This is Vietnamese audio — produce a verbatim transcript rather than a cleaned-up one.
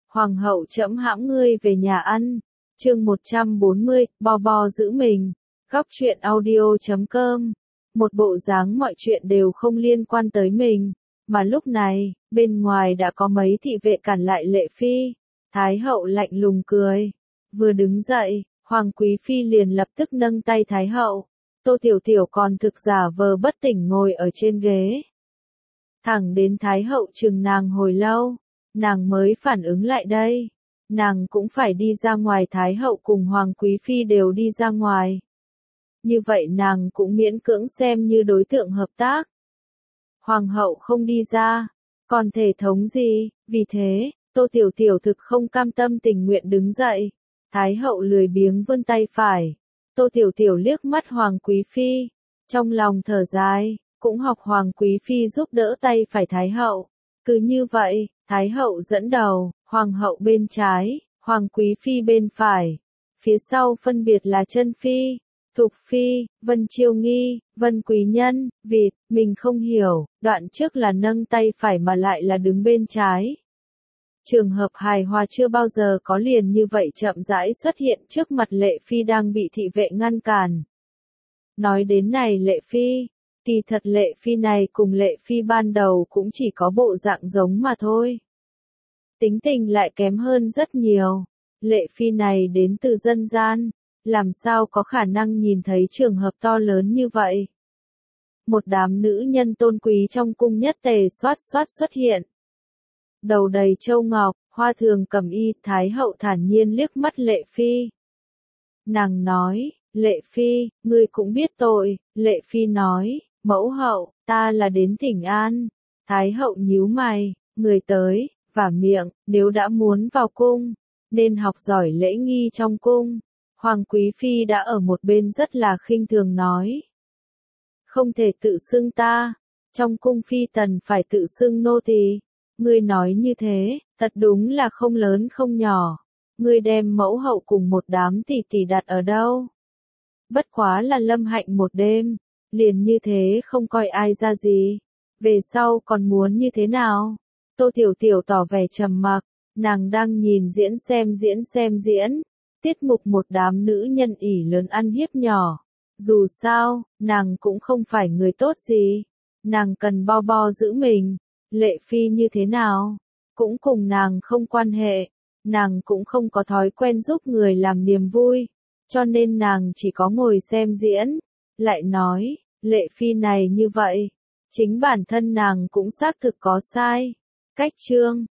Hoàng hậu trẫm hãm ngươi về nhà ăn. Chương một trăm bốn mươi, bo bo giữ mình. Góc truyện audio chấm com. Một bộ dáng mọi chuyện đều không liên quan tới mình, mà lúc này, bên ngoài đã có mấy thị vệ cản lại Lệ Phi. Thái hậu lạnh lùng cười. Vừa đứng dậy, Hoàng Quý Phi liền lập tức nâng tay Thái hậu. Tô Tiểu Tiểu còn thực giả vờ bất tỉnh ngồi ở trên ghế. Thẳng đến Thái hậu chừng nàng hồi lâu, nàng mới phản ứng lại đây. Nàng cũng phải đi ra ngoài, Thái hậu cùng Hoàng Quý Phi đều đi ra ngoài. Như vậy nàng cũng miễn cưỡng xem như đối tượng hợp tác. Hoàng hậu không đi ra, còn thể thống gì, vì thế, Tô Tiểu Tiểu thực không cam tâm tình nguyện đứng dậy. Thái hậu lười biếng vươn tay phải. Tô Tiểu Tiểu liếc mắt Hoàng Quý Phi, trong lòng thở dài, cũng học Hoàng Quý Phi giúp đỡ tay phải Thái hậu. Cứ như vậy, Thái hậu dẫn đầu, Hoàng hậu bên trái, Hoàng Quý Phi bên phải. Phía sau phân biệt là Chân Phi, Thục Phi, Vân Chiêu Nghi, Vân Quý Nhân, Vịt. Mình không hiểu, đoạn trước là nâng tay phải mà lại là đứng bên trái. Trường hợp hài hòa chưa bao giờ có, liền như vậy chậm rãi xuất hiện trước mặt Lệ Phi đang bị thị vệ ngăn cản. Nói đến này Lệ Phi, kỳ thật Lệ Phi này cùng Lệ Phi ban đầu cũng chỉ có bộ dạng giống mà thôi. Tính tình lại kém hơn rất nhiều. Lệ Phi này đến từ dân gian, làm sao có khả năng nhìn thấy trường hợp to lớn như vậy. Một đám nữ nhân tôn quý trong cung nhất tề xoát xoát xuất hiện. Đầu đầy châu ngọc, hoa thường cẩm y, Thái hậu thản nhiên liếc mắt Lệ Phi. Nàng nói, Lệ Phi, ngươi cũng biết tội. Lệ Phi nói, mẫu hậu, ta là đến thỉnh an. Thái hậu nhíu mày, người tới, vả miệng, nếu đã muốn vào cung, nên học giỏi lễ nghi trong cung. Hoàng Quý Phi đã ở một bên rất là khinh thường nói. Không thể tự xưng ta, trong cung phi tần phải tự xưng nô tỳ. Ngươi nói như thế, thật đúng là không lớn không nhỏ. Ngươi đem mẫu hậu cùng một đám tỷ tỷ đặt ở đâu? Bất quá là lâm hạnh một đêm, liền như thế không coi ai ra gì. Về sau còn muốn như thế nào? Tô Tiểu Tiểu tỏ vẻ trầm mặc, nàng đang nhìn diễn xem diễn xem diễn. Tiết mục một đám nữ nhân ỷ lớn ăn hiếp nhỏ. Dù sao, nàng cũng không phải người tốt gì. Nàng cần bo bo giữ mình. Lệ Phi như thế nào? Cũng cùng nàng không quan hệ. Nàng cũng không có thói quen giúp người làm niềm vui. Cho nên nàng chỉ có ngồi xem diễn. Lại nói, Lệ Phi này như vậy. Chính bản thân nàng cũng xác thực có sai. Cách chương.